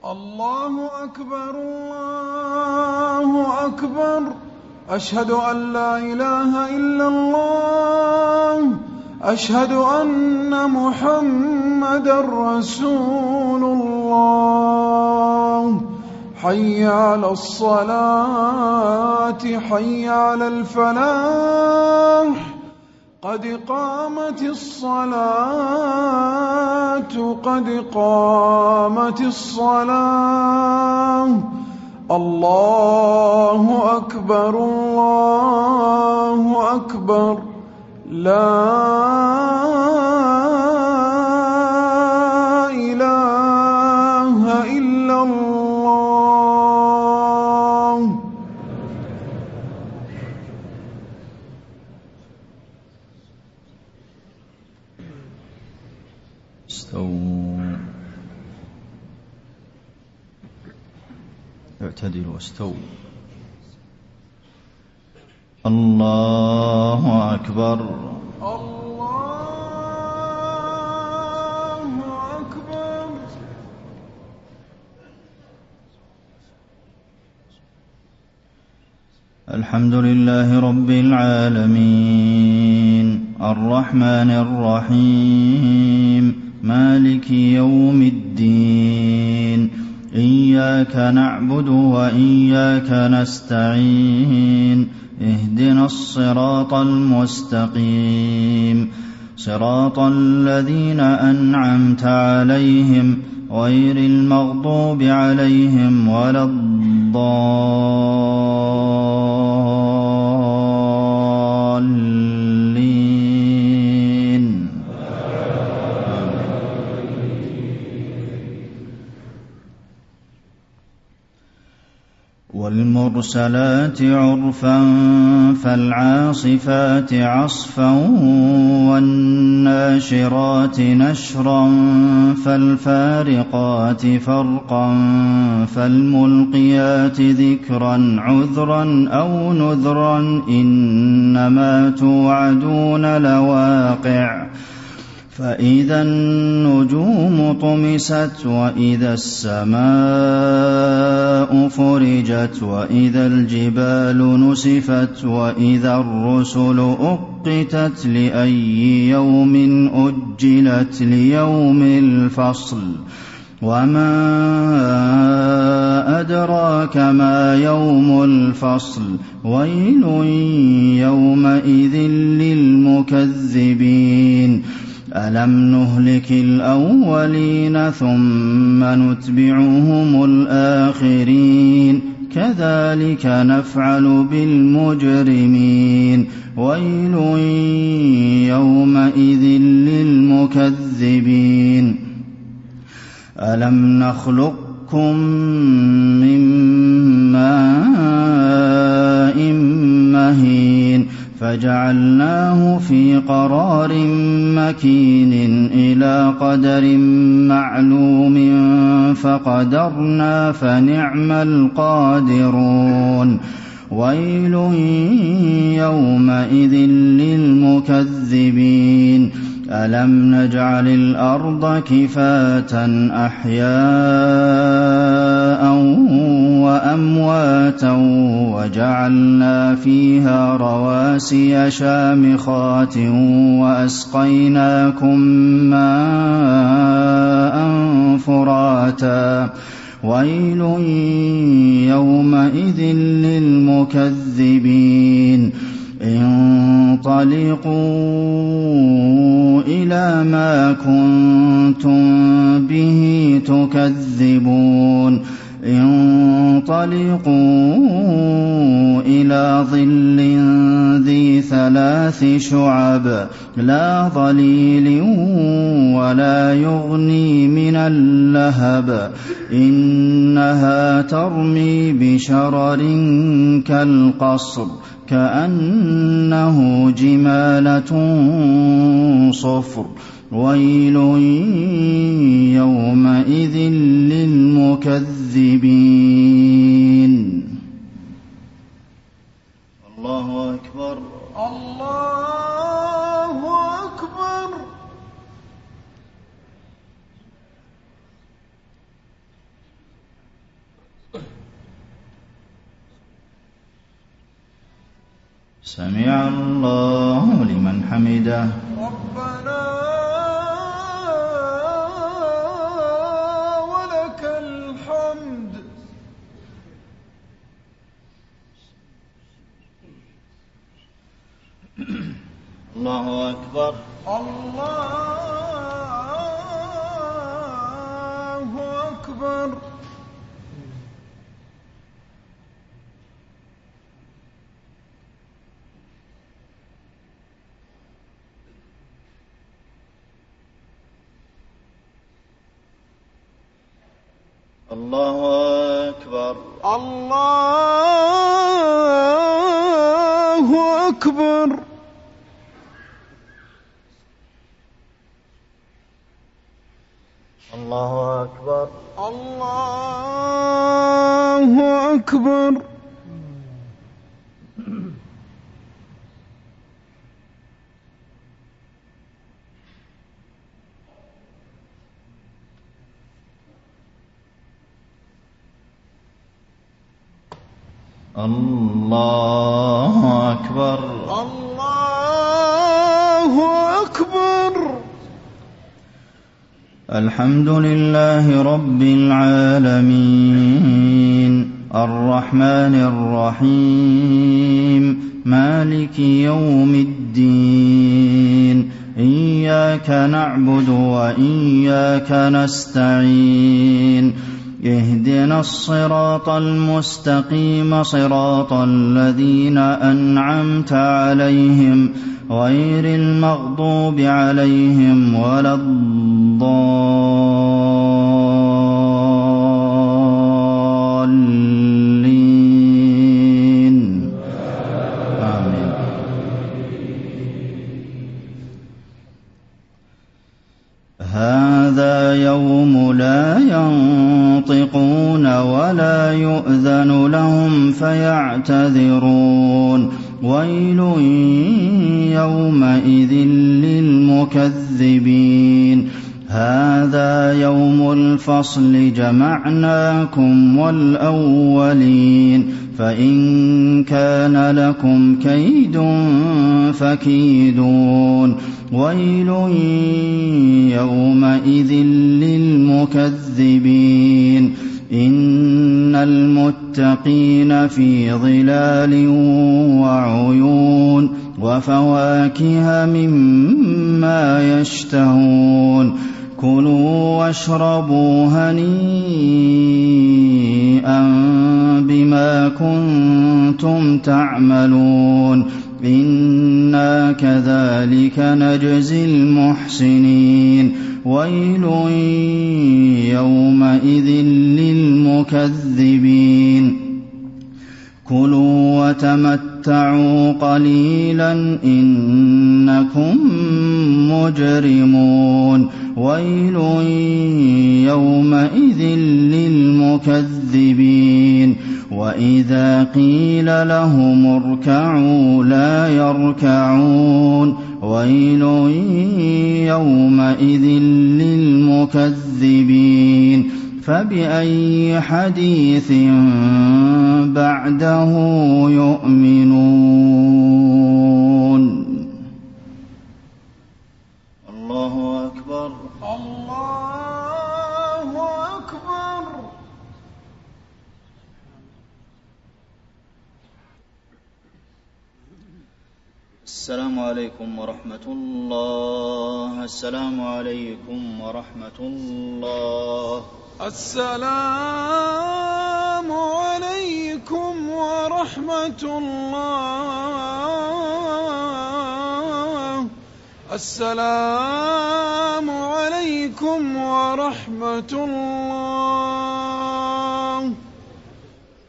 الله أكبر الله أكبر. أشهد أن لا إله إلا الله. أشهد أن محمدًا رسول الله. حي على الصلاة حي على الفلاح. قد قامت الصلاة قد قامت الصلاة. الله أكبر الله أكبر. لا إله إلا الله. استووا اعتدلوا واستووا. الله أكبر الله أكبر. الحمد لله رب العالمين الرحمن الرحيم مالك يوم الدين. إياك نعبد وإياك نستعين. اهدنا الصراط المستقيم صراط الذين أنعمت عليهم غير المغضوب عليهم ولا الضالين. والمرسلات عرفا فالعاصفات عصفا والناشرات نشرا فالفارقات فرقا فالملقيات ذكرا عذرا أو نذرا إنما توعدون لواقع. فإذا النجوم طمست وإذا السماء فرجت وإذا الجبال نسفت وإذا الرسل أقتت لأي يوم أجلت ليوم الفصل. وما أدراك ما يوم الفصل. ويل يومئذ للمكذبين. ألم نهلك الأولين ثم نتبعهم الآخرين كذلك نفعل بالمجرمين. ويل يومئذ للمكذبين. ألم نخلقكم من ماء مهين فجعلناه في قرار مكين إلى قدر معلوم فقدرنا فنعم القادرون. ويل يومئذ للمكذبين. ألم نجعل الأرض كفاة أحياء وأمواتا وجعلنا فيها رواسي شامخات وأسقيناكم ماء فراتا. ويل يومئذ للمكذبين. انطلقوا إلى ما كنتم به تكذبون. انطلقوا إلى ظل ذي 3 شعب لا ظليل ولا يغني من اللهب. إنها ترمي بشرر كالقصر كأنه جمالة صفر. ويل يومئذ للمكذبين. الله أكبر الله أكبر. سمع الله لمن حمده. ربنا ولك الحمد. الله أكبر. الله أكبر. الله أكبر. الله أكبر. الله أكبر. الله أكبر. الله أكبر. الله أكبر. الحمد لله رب العالمين الرحمن الرحيم مالك يوم الدين إياك نعبد وإياك نستعين اهدنا الصراط المستقيم صراط الذين أنعمت عليهم غير المغضوب عليهم ولا الضالين آمين. هذا يوم لا ينطقون ولا يؤذن لهم فيعتذرون ويل يومئذ للمكذبين. هذا يوم الفصل جمعناكم والأولين فإن كان لكم كيد فكيدون ويل يومئذ للمكذبين. إن المتقين في ظلال وعيون وفواكه مما يشتهون كلوا واشربوا هنيئا بما كنتم تعملون إنا كذلك نجزي المحسنين ويل يومئذ للمكذبين. كلوا وتمتعوا قليلا إنكم مجرمون ويل يومئذ للمكذبين. وإذا قيل لهم اركعوا لا يركعون ويل يومئذ للمكذبين. فبأي حديث بعده يؤمنون. الله أكبر. الله أكبر. السلام عليكم ورحمة الله. السلام عليكم ورحمة الله. السلام عليكم ورحمة الله. السلام عليكم ورحمة الله.